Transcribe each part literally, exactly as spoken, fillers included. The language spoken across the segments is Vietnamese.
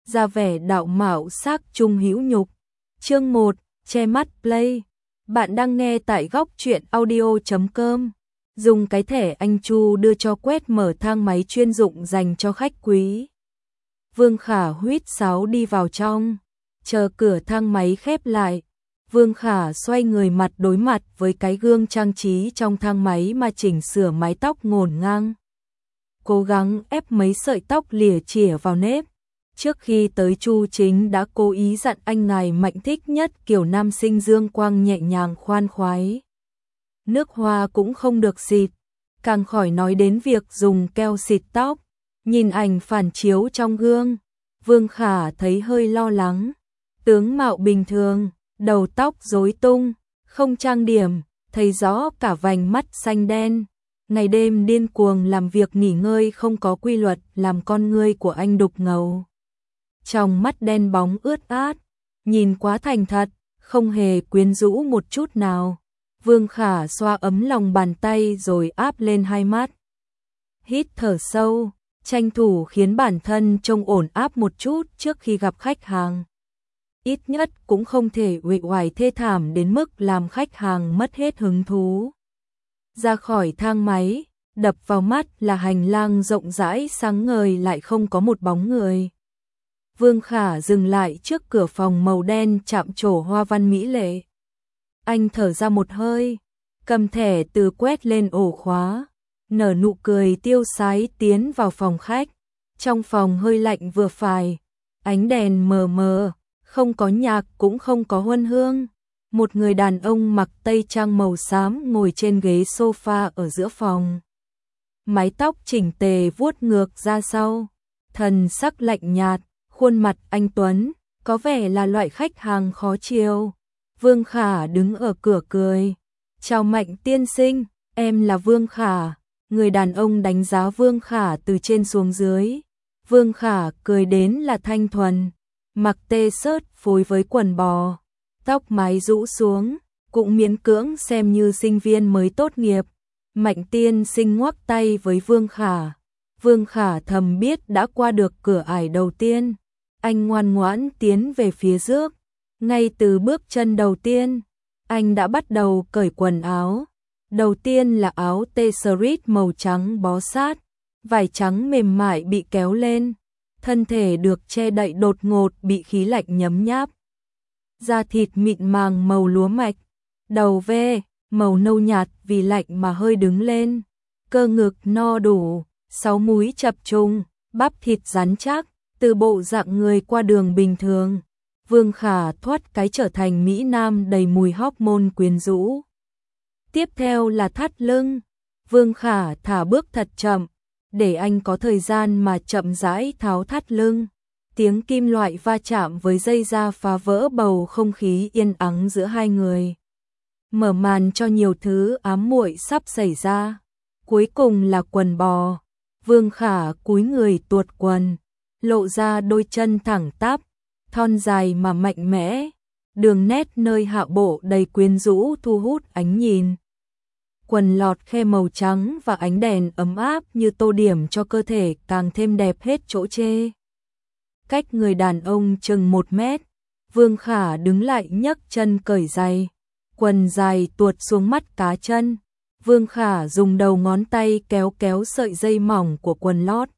ra vẻ đạo mạo sắc trung hữu nhục. Chương một, che mắt play. Bạn đang nghe tại góc truyện audio chấm com. Dùng cái thẻ anh Chu đưa cho quét mở thang máy chuyên dụng dành cho khách quý. Vương Khả huýt sáo đi vào trong, chờ cửa thang máy khép lại. Vương Khả xoay người mặt đối mặt với cái gương trang trí trong thang máy mà chỉnh sửa mái tóc ngổn ngang. Cố gắng ép mấy sợi tóc lìa chỉa vào nếp. Trước khi tới Chu Chính đã cố ý dặn anh ngài Mạnh thích nhất kiểu nam sinh dương quang nhẹ nhàng khoan khoái. Nước hoa cũng không được xịt, càng khỏi nói đến việc dùng keo xịt tóc. Nhìn ảnh phản chiếu trong gương, Vương Khả thấy hơi lo lắng. Tướng mạo bình thường, đầu tóc rối tung, không trang điểm, thấy rõ cả vành mắt xanh đen. Ngày đêm điên cuồng làm việc nghỉ ngơi không có quy luật làm con ngươi của anh đục ngầu. Trong mắt đen bóng ướt át, nhìn quá thành thật, không hề quyến rũ một chút nào. Vương Khả xoa ấm lòng bàn tay rồi áp lên hai mắt. Hít thở sâu, tranh thủ khiến bản thân trông ổn áp một chút trước khi gặp khách hàng. Ít nhất cũng không thể uể oải thê thảm đến mức làm khách hàng mất hết hứng thú. Ra khỏi thang máy, đập vào mắt là hành lang rộng rãi sáng ngời lại không có một bóng người. Vương Khả dừng lại trước cửa phòng màu đen chạm trổ hoa văn mỹ lệ. Anh thở ra một hơi, cầm thẻ từ quét lên ổ khóa, nở nụ cười tiêu sái tiến vào phòng khách. Trong phòng hơi lạnh vừa phải, ánh đèn mờ mờ, không có nhạc cũng không có huân hương. Một người đàn ông mặc tây trang màu xám ngồi trên ghế sofa ở giữa phòng. Mái tóc chỉnh tề vuốt ngược ra sau, thần sắc lạnh nhạt, khuôn mặt anh tuấn, có vẻ là loại khách hàng khó chiều. Vương Khả đứng ở cửa cười. Chào Mạnh tiên sinh, em là Vương Khả. Người đàn ông đánh giá Vương Khả từ trên xuống dưới. Vương Khả cười đến là thanh thuần, mặc tê sớt phối với quần bò, tóc mái rũ xuống, cũng miễn cưỡng xem như sinh viên mới tốt nghiệp. Mạnh tiên sinh ngoắc tay với Vương Khả. Vương Khả thầm biết đã qua được cửa ải đầu tiên. Anh ngoan ngoãn tiến về phía trước. Ngay từ bước chân đầu tiên, anh đã bắt đầu cởi quần áo. Đầu tiên là áo t-shirt màu trắng bó sát, vải trắng mềm mại bị kéo lên, thân thể được che đậy đột ngột bị khí lạnh nhấm nháp. Da thịt mịn màng màu lúa mạch, đầu V, màu nâu nhạt vì lạnh mà hơi đứng lên, cơ ngực no đủ, sáu múi chập trùng, bắp thịt rắn chắc, từ bộ dạng người qua đường bình thường. Vương Khả thoát cái trở thành mỹ nam đầy mùi hormone quyến rũ. Tiếp theo là thắt lưng. Vương Khả thả bước thật chậm, để anh có thời gian mà chậm rãi tháo thắt lưng. Tiếng kim loại va chạm với dây da phá vỡ bầu không khí yên ắng giữa hai người. Mở màn cho nhiều thứ ám muội sắp xảy ra. Cuối cùng là quần bò. Vương Khả cúi người tuột quần, lộ ra đôi chân thẳng tắp, thon dài mà mạnh mẽ, đường nét nơi hạ bộ đầy quyến rũ thu hút ánh nhìn. Quần lọt khe màu trắng và ánh đèn ấm áp như tô điểm cho cơ thể càng thêm đẹp hết chỗ chê. Cách người đàn ông chừng một mét, Vương Khả đứng lại nhấc chân cởi giày, quần dài tuột xuống mắt cá chân. Vương Khả dùng đầu ngón tay kéo kéo sợi dây mỏng của quần lót.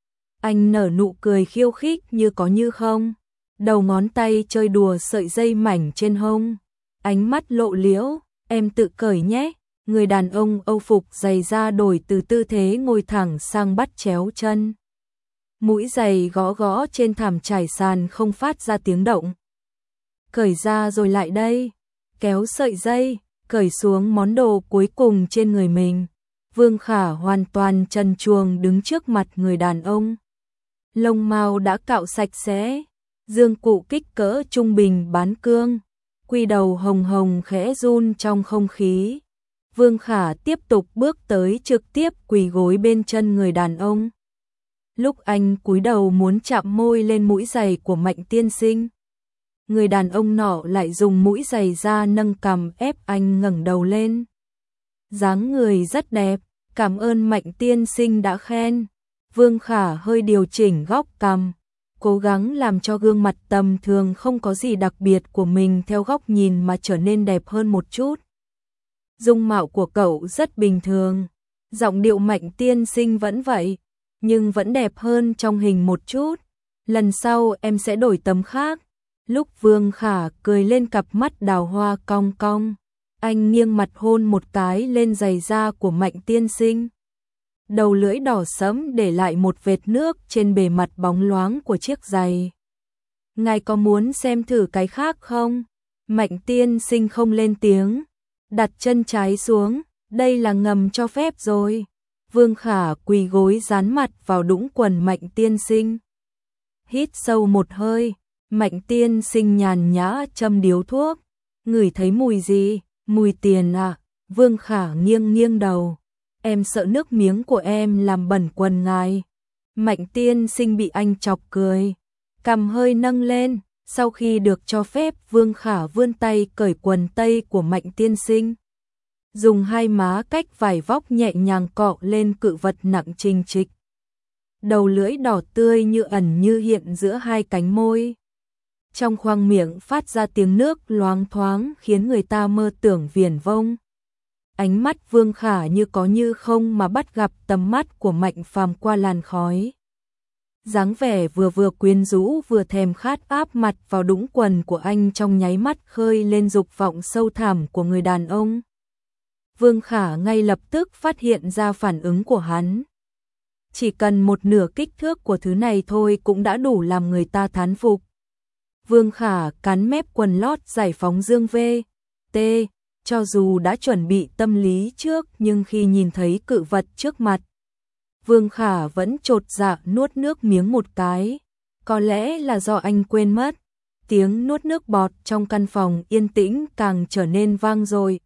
Anh nở nụ cười khiêu khích như có như không. Đầu ngón tay chơi đùa sợi dây mảnh trên hông. Ánh mắt lộ liễu, em tự cởi nhé. Người đàn ông âu phục giày da đổi từ tư thế ngồi thẳng sang bắt chéo chân. Mũi giày gõ gõ trên thảm trải sàn không phát ra tiếng động. Cởi ra rồi lại đây. Kéo sợi dây, cởi xuống món đồ cuối cùng trên người mình. Vương Khả hoàn toàn trần truồng đứng trước mặt người đàn ông. Lông mao đã cạo sạch sẽ, dương cụ kích cỡ trung bình bán cương, quy đầu hồng hồng khẽ run trong không khí. Vương Khả tiếp tục bước tới trực tiếp quỳ gối bên chân người đàn ông. Lúc anh cúi đầu muốn chạm môi lên mũi giày của Mạnh tiên sinh, người đàn ông nọ lại dùng mũi giày da nâng cằm ép anh ngẩng đầu lên. Dáng người rất đẹp, cảm ơn Mạnh tiên sinh đã khen. Vương Khả hơi điều chỉnh góc cằm, cố gắng làm cho gương mặt tầm thường không có gì đặc biệt của mình theo góc nhìn mà trở nên đẹp hơn một chút. Dung mạo của cậu rất bình thường, giọng điệu Mạnh tiên sinh vẫn vậy, nhưng vẫn đẹp hơn trong hình một chút. Lần sau em sẽ đổi tấm khác. Lúc Vương Khả cười lên cặp mắt đào hoa cong cong, anh nghiêng mặt hôn một cái lên giày da của Mạnh tiên sinh. Đầu lưỡi đỏ sẫm để lại một vệt nước trên bề mặt bóng loáng của chiếc giày. Ngài có muốn xem thử cái khác không? Mạnh tiên sinh không lên tiếng, đặt chân trái xuống, đây là ngầm cho phép rồi. Vương Khả quỳ gối dán mặt vào đũng quần Mạnh tiên sinh. Hít sâu một hơi, Mạnh tiên sinh nhàn nhã châm điếu thuốc. Ngửi thấy mùi gì? Mùi tiền à? Vương Khả nghiêng nghiêng đầu. Em sợ nước miếng của em làm bẩn quần ngài. Mạnh tiên sinh bị anh chọc cười, cằm hơi nâng lên. Sau khi được cho phép, Vương Khả vươn tay cởi quần tây của Mạnh tiên sinh, dùng hai má cách vải vóc nhẹ nhàng cọ lên cự vật nặng trình trịch. Đầu lưỡi đỏ tươi như ẩn như hiện giữa hai cánh môi. Trong khoang miệng phát ra tiếng nước loáng thoáng khiến người ta mơ tưởng viển vông. Ánh mắt Vương Khả như có như không mà bắt gặp tầm mắt của Mạnh Phàm qua làn khói. Dáng vẻ vừa vừa quyến rũ vừa thèm khát áp mặt vào đũng quần của anh trong nháy mắt khơi lên dục vọng sâu thẳm của người đàn ông. Vương Khả ngay lập tức phát hiện ra phản ứng của hắn. Chỉ cần một nửa kích thước của thứ này thôi cũng đã đủ làm người ta thán phục. Vương Khả cắn mép quần lót giải phóng dương vê, tê, cho dù đã chuẩn bị tâm lý trước nhưng khi nhìn thấy cự vật trước mặt, Vương Khả vẫn chột dạ nuốt nước miếng một cái. Có lẽ là do anh quên mất, tiếng nuốt nước bọt trong căn phòng yên tĩnh càng trở nên vang dội.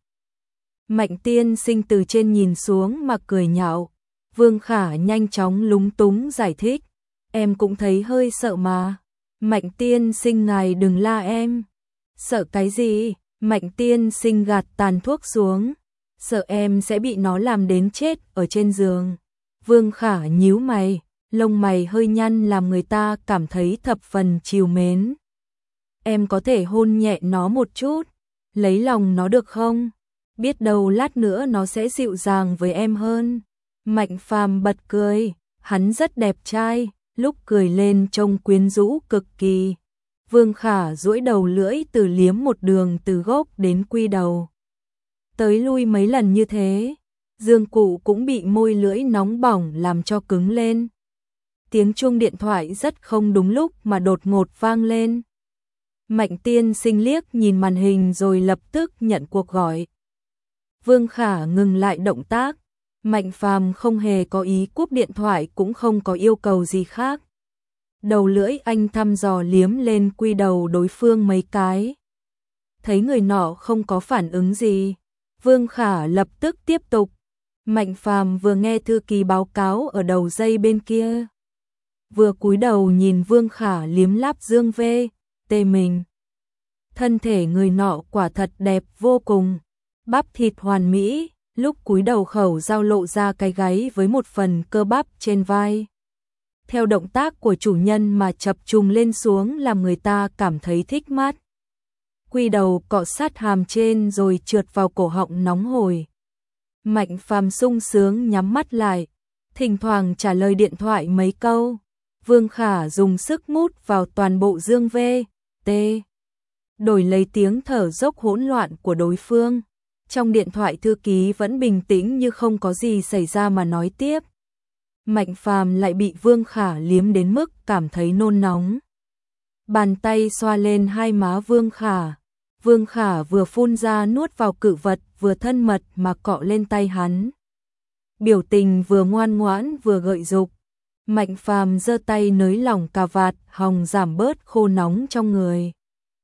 Mạnh tiên sinh từ trên nhìn xuống mà cười nhạo. Vương Khả nhanh chóng lúng túng giải thích. Em cũng thấy hơi sợ mà. Mạnh tiên sinh ngài đừng la em. Sợ cái gì? Mạnh tiên sinh gạt tàn thuốc xuống. Sợ em sẽ bị nó làm đến chết ở trên giường. Vương Khả nhíu mày, lông mày hơi nhăn làm người ta cảm thấy thập phần trìu mến. Em có thể hôn nhẹ nó một chút, lấy lòng nó được không? Biết đâu lát nữa nó sẽ dịu dàng với em hơn. Mạnh Phàm bật cười, hắn rất đẹp trai, lúc cười lên trông quyến rũ cực kỳ. Vương Khả duỗi đầu lưỡi từ liếm một đường từ gốc đến quy đầu. Tới lui mấy lần như thế, dương cụ cũng bị môi lưỡi nóng bỏng làm cho cứng lên. Tiếng chuông điện thoại rất không đúng lúc mà đột ngột vang lên. Mạnh tiên sinh liếc nhìn màn hình rồi lập tức nhận cuộc gọi. Vương Khả ngừng lại động tác. Mạnh Phàm không hề có ý cúp điện thoại cũng không có yêu cầu gì khác. Đầu lưỡi anh thăm dò liếm lên quy đầu đối phương mấy cái. Thấy người nọ không có phản ứng gì, Vương Khả lập tức tiếp tục. Mạnh Phàm vừa nghe thư ký báo cáo ở đầu dây bên kia, vừa cúi đầu nhìn Vương Khả liếm láp dương vê, tê mình. Thân thể người nọ quả thật đẹp vô cùng, bắp thịt hoàn mỹ, lúc cúi đầu khẩu dao lộ ra cái gáy với một phần cơ bắp trên vai. Theo động tác của chủ nhân mà chập trùng lên xuống làm người ta cảm thấy thích mắt. Quy đầu cọ sát hàm trên rồi trượt vào cổ họng nóng hổi. Mạnh Phàm sung sướng nhắm mắt lại, thỉnh thoảng trả lời điện thoại mấy câu. Vương Khả dùng sức mút vào toàn bộ dương vê, tê, đổi lấy tiếng thở dốc hỗn loạn của đối phương. Trong điện thoại thư ký vẫn bình tĩnh như không có gì xảy ra mà nói tiếp. Mạnh Phàm lại bị Vương Khả liếm đến mức cảm thấy nôn nóng. Bàn tay xoa lên hai má Vương Khả. Vương Khả vừa phun ra nuốt vào cự vật vừa thân mật mà cọ lên tay hắn. Biểu tình vừa ngoan ngoãn vừa gợi dục. Mạnh Phàm giơ tay nới lỏng cà vạt hòng giảm bớt khô nóng trong người.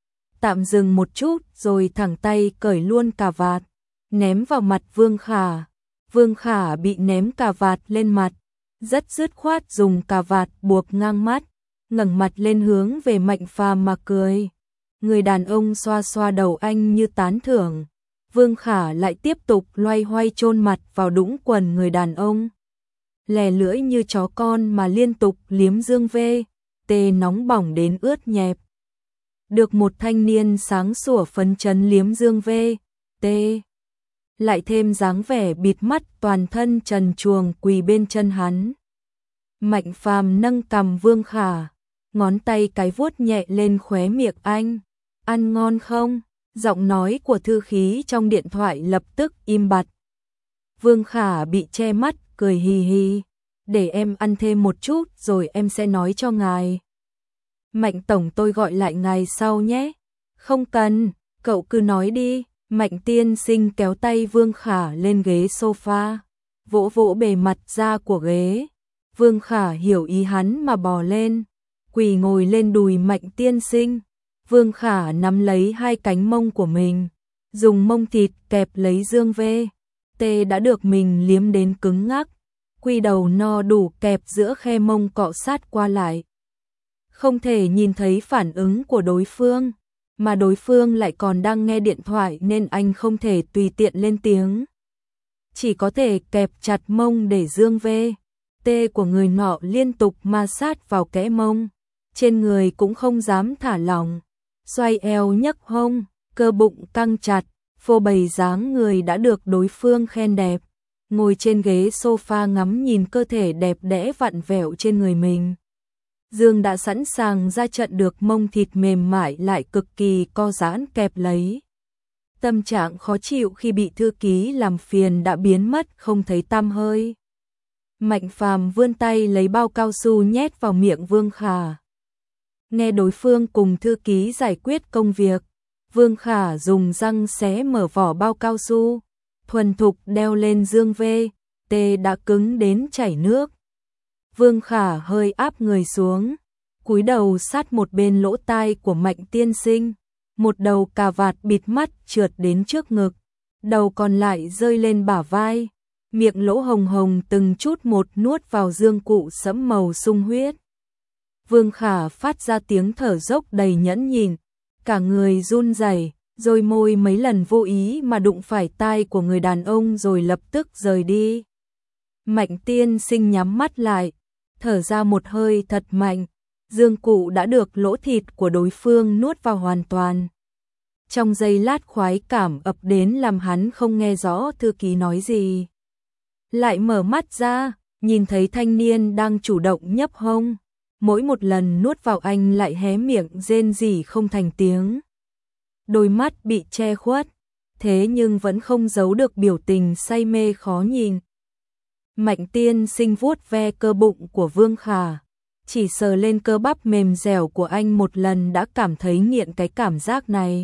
Tạm dừng một chút rồi thẳng tay cởi luôn cà vạt, ném vào mặt Vương Khả. Vương Khả bị ném cà vạt lên mặt, rất dứt khoát dùng cà vạt buộc ngang mắt, ngẩng mặt lên hướng về Mạnh Phàm mà cười. Người đàn ông xoa xoa đầu anh như tán thưởng. Vương Khả lại tiếp tục loay hoay chôn mặt vào đũng quần người đàn ông. Lè lưỡi như chó con mà liên tục liếm dương vê, Tê nóng bỏng đến ướt nhẹp. Được một thanh niên sáng sủa phấn chấn liếm Dương V, Tê lại thêm dáng vẻ bịt mắt toàn thân trần truồng quỳ bên chân hắn. Mạnh Phàm nâng cằm Vương Khả, ngón tay cái vuốt nhẹ lên khóe miệng anh. Ăn ngon không? Giọng nói của thư khí trong điện thoại lập tức im bặt. Vương Khả bị che mắt, cười hì hì. Để em ăn thêm một chút rồi em sẽ nói cho ngài. Mạnh tổng, tôi gọi lại ngài sau nhé. Không cần, cậu cứ nói đi. Mạnh tiên sinh kéo tay Vương Khả lên ghế sofa, vỗ vỗ bề mặt da của ghế. Vương Khả hiểu ý hắn mà bò lên, quỳ ngồi lên đùi Mạnh tiên sinh. Vương Khả nắm lấy hai cánh mông của mình, dùng mông thịt kẹp lấy Dương V. Tê đã được mình liếm đến cứng ngắc, quy đầu no đủ kẹp giữa khe mông cọ sát qua lại. Không thể nhìn thấy phản ứng của đối phương, mà đối phương lại còn đang nghe điện thoại nên anh không thể tùy tiện lên tiếng. Chỉ có thể kẹp chặt mông để Dương V. Tê của người nọ liên tục ma sát vào kẽ mông, trên người cũng không dám thả lỏng, xoay eo nhấc hông, cơ bụng căng chặt, phô bày dáng người đã được đối phương khen đẹp, ngồi trên ghế sofa ngắm nhìn cơ thể đẹp đẽ vặn vẹo trên người mình. Dương đã sẵn sàng ra trận, được mông thịt mềm mại lại cực kỳ co giãn kẹp lấy. Tâm trạng khó chịu khi bị thư ký làm phiền đã biến mất không thấy tăm hơi. Mạnh Phàm vươn tay lấy bao cao su nhét vào miệng Vương Khả. Nghe đối phương cùng thư ký giải quyết công việc, Vương Khả dùng răng xé mở vỏ bao cao su, thuần thục đeo lên Dương V. Tê đã cứng đến chảy nước. Vương Khả hơi áp người xuống, cúi đầu sát một bên lỗ tai của Mạnh tiên sinh, một đầu cà vạt bịt mắt trượt đến trước ngực, đầu còn lại rơi lên bả vai, miệng lỗ hồng hồng từng chút một nuốt vào dương cụ sẫm màu sung huyết. Vương Khả phát ra tiếng thở dốc đầy nhẫn nhịn, cả người run rẩy, rồi môi mấy lần vô ý mà đụng phải tai của người đàn ông rồi lập tức rời đi. Mạnh tiên sinh nhắm mắt lại, thở ra một hơi thật mạnh, dương cụ đã được lỗ thịt của đối phương nuốt vào hoàn toàn. Trong giây lát khoái cảm ập đến làm hắn không nghe rõ thư ký nói gì. Lại mở mắt ra, nhìn thấy thanh niên đang chủ động nhấp hông, mỗi một lần nuốt vào anh lại hé miệng rên rỉ không thành tiếng. Đôi mắt bị che khuất, thế nhưng vẫn không giấu được biểu tình say mê khó nhìn. Mạnh tiên sinh vuốt ve cơ bụng của Vương Khả, chỉ sờ lên cơ bắp mềm dẻo của anh một lần đã cảm thấy nghiện cái cảm giác này.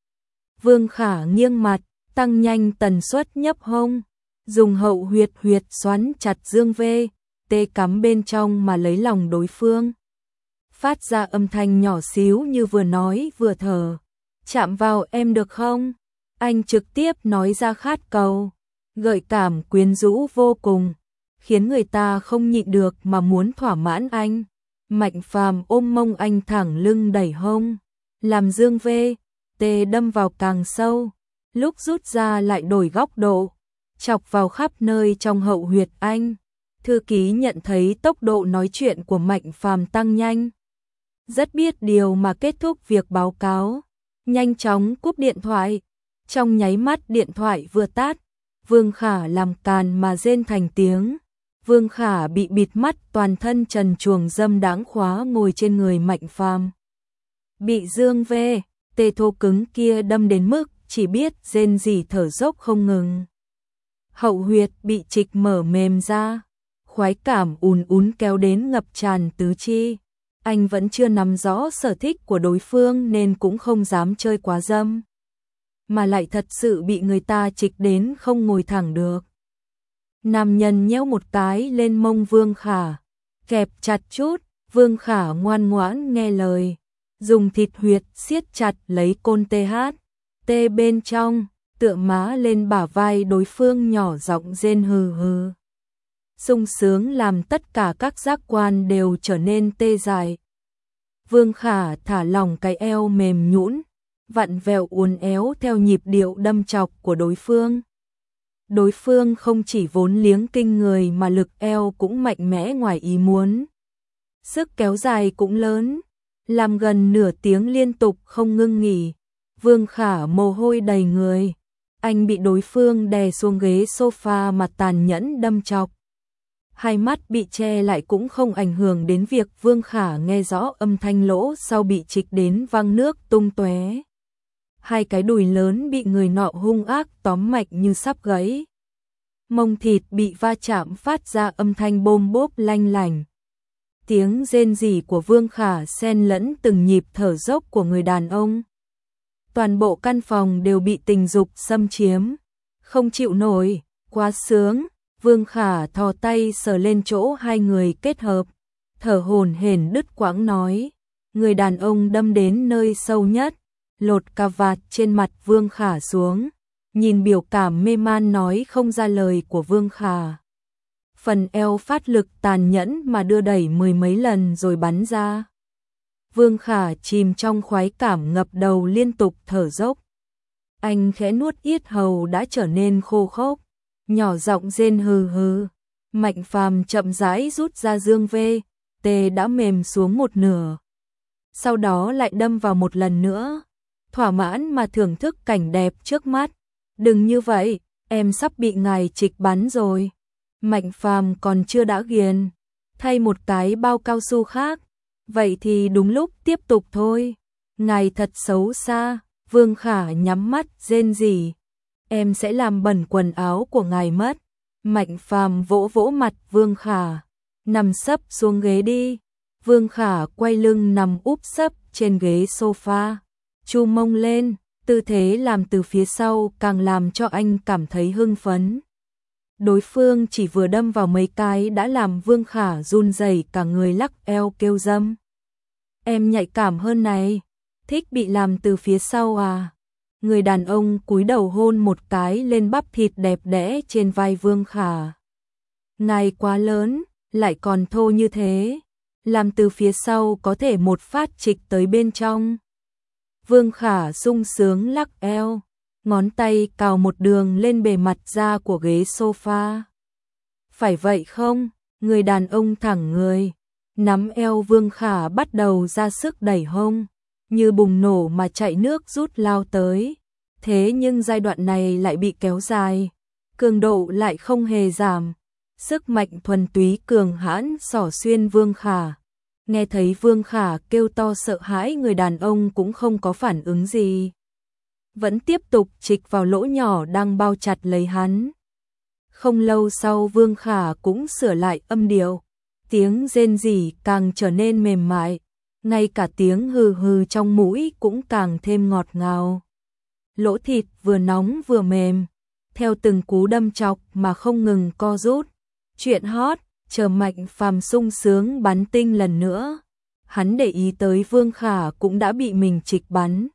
Vương Khả nghiêng mặt, tăng nhanh tần suất nhấp hông, dùng hậu huyệt huyệt xoắn chặt Dương V. Tê cắm bên trong mà lấy lòng đối phương. Phát ra âm thanh nhỏ xíu như vừa nói vừa thở. Chạm vào em được không? Anh trực tiếp nói ra khát cầu, gợi cảm quyến rũ vô cùng, khiến người ta không nhịn được mà muốn thỏa mãn anh. Mạnh Phàm ôm mông anh thẳng lưng đẩy hông, làm Dương V. Tê đâm vào càng sâu, lúc rút ra lại đổi góc độ, chọc vào khắp nơi trong hậu huyệt anh. Thư ký nhận thấy tốc độ nói chuyện của Mạnh Phàm tăng nhanh, rất biết điều mà kết thúc việc báo cáo, nhanh chóng cúp điện thoại. Trong nháy mắt điện thoại vừa tắt, Vương Khả làm càn mà rên thành tiếng. Vương Khả bị bịt mắt, toàn thân trần truồng dâm đáng khóa ngồi trên người Mạnh Phàm. Bị Dương V. Tê thô cứng kia đâm đến mức chỉ biết rên rỉ thở dốc không ngừng. Hậu huyệt bị trịch mở mềm ra, khoái cảm ùn ùn kéo đến ngập tràn tứ chi. Anh vẫn chưa nắm rõ sở thích của đối phương nên cũng không dám chơi quá dâm, mà lại thật sự bị người ta trịch đến không ngồi thẳng được. Nam nhân nhéo một cái lên mông Vương Khả, kẹp chặt chút. Vương Khả ngoan ngoãn nghe lời, dùng thịt huyệt siết chặt lấy côn tê hát. Tê bên trong, tựa má lên bả vai đối phương nhỏ giọng rên hừ hừ. Sung sướng làm tất cả các giác quan đều trở nên tê dại. Vương Khả thả lỏng cái eo mềm nhũn, vặn vẹo uốn éo theo nhịp điệu đâm chọc của đối phương. Đối phương không chỉ vốn liếng kinh người mà lực eo cũng mạnh mẽ ngoài ý muốn. sức kéo dài cũng lớn, làm gần nửa tiếng liên tục không ngưng nghỉ. Vương Khả mồ hôi đầy người, anh bị đối phương đè xuống ghế sofa mà tàn nhẫn đâm chọc. Hai mắt bị che lại cũng không ảnh hưởng đến việc Vương Khả nghe rõ âm thanh lỗ sau bị trịch đến văng nước tung tóe. Hai cái đùi lớn bị người nọ hung ác tóm mạnh như sắp gãy. Mông thịt bị va chạm phát ra âm thanh bôm bốp lanh lành. Tiếng rên rỉ của Vương Khả xen lẫn từng nhịp thở dốc của người đàn ông. Toàn bộ căn phòng đều bị tình dục xâm chiếm. Không chịu nổi, quá sướng. Vương Khả thò tay sờ lên chỗ hai người kết hợp, thở hổn hển đứt quãng nói. Người đàn ông đâm đến nơi sâu nhất, lột cà vạt trên mặt Vương Khả xuống, nhìn biểu cảm mê man nói không ra lời của Vương Khả. Phần eo phát lực tàn nhẫn mà đưa đẩy mười mấy lần rồi bắn ra. Vương Khả chìm trong khoái cảm ngập đầu liên tục thở dốc. Anh khẽ nuốt yết hầu đã trở nên khô khốc, nhỏ giọng rên hừ hừ. Mạnh Phàm chậm rãi rút ra dương vê, tê đã mềm xuống một nửa. Sau đó lại đâm vào một lần nữa, thỏa mãn mà thưởng thức cảnh đẹp trước mắt. Đừng như vậy, em sắp bị ngài trịch bắn rồi. Mạnh Phàm còn chưa đã ghiền, thay một cái bao cao su khác. Vậy thì đúng lúc tiếp tục thôi. Ngài thật xấu xa. Vương Khả nhắm mắt rên rỉ. Em sẽ làm bẩn quần áo của ngài mất. Mạnh Phàm vỗ vỗ mặt Vương Khả. Nằm sấp xuống ghế đi. Vương Khả quay lưng nằm úp sấp trên ghế sofa. Chu mông lên, tư thế làm từ phía sau càng làm cho anh cảm thấy hưng phấn. Đối phương chỉ vừa đâm vào mấy cái đã làm Vương Khả run rẩy cả người lắc eo kêu dâm. Em nhạy cảm hơn này, thích bị làm từ phía sau à? Người đàn ông cúi đầu hôn một cái lên bắp thịt đẹp đẽ trên vai Vương Khả. Ngài quá lớn, lại còn thô như thế, làm từ phía sau có thể một phát trịch tới bên trong. Vương Khả sung sướng lắc eo, ngón tay cào một đường lên bề mặt da của ghế sofa. Phải vậy không? Người đàn ông thẳng người, nắm eo Vương Khả bắt đầu ra sức đẩy hông, như bùng nổ mà chạy nước rút lao tới. Thế nhưng giai đoạn này lại bị kéo dài, cường độ lại không hề giảm. Sức mạnh thuần túy cường hãn xỏ xuyên Vương Khả. Nghe thấy Vương Khả kêu to sợ hãi, người đàn ông cũng không có phản ứng gì, vẫn tiếp tục trịch vào lỗ nhỏ đang bao chặt lấy hắn. Không lâu sau Vương Khả cũng sửa lại âm điệu, tiếng rên rỉ càng trở nên mềm mại, ngay cả tiếng hừ hừ trong mũi cũng càng thêm ngọt ngào. Lỗ thịt vừa nóng vừa mềm, theo từng cú đâm chọc mà không ngừng co rút. Chuyện hot, chờ Mạnh Phàm sung sướng bắn tinh lần nữa. Hắn để ý tới Vương Khả cũng đã bị mình trịch bắn.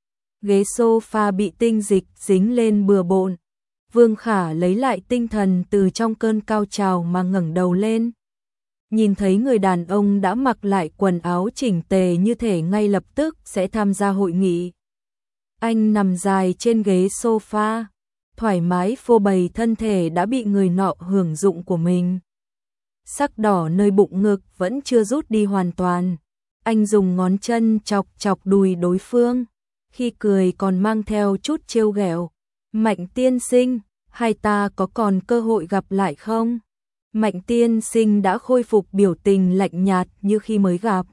Ghế sofa bị tinh dịch dính lên bừa bộn. Vương Khả lấy lại tinh thần từ trong cơn cao trào mà ngẩng đầu lên. Nhìn thấy người đàn ông đã mặc lại quần áo chỉnh tề như thể ngay lập tức sẽ tham gia hội nghị. Anh nằm dài trên ghế sofa, thoải mái phô bày thân thể đã bị người nọ hưởng dụng của mình. Sắc đỏ nơi bụng ngực vẫn chưa rút đi hoàn toàn. Anh dùng ngón chân chọc chọc đùi đối phương, khi cười còn mang theo chút trêu ghẹo. Mạnh tiên sinh, hai ta có còn cơ hội gặp lại không? Mạnh tiên sinh đã khôi phục biểu tình lạnh nhạt như khi mới gặp.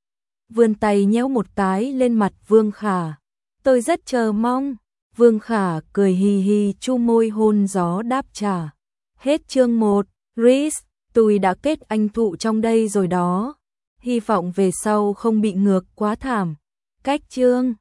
Vươn tay nhéo một cái lên mặt Vương Khả. Tôi rất chờ mong. Vương Khả cười hi hi chu môi hôn gió đáp trả. Hết chương một. Reese, tôi đã kết anh thụ trong đây rồi đó. Hy vọng về sau không bị ngược quá thảm. Cách chương.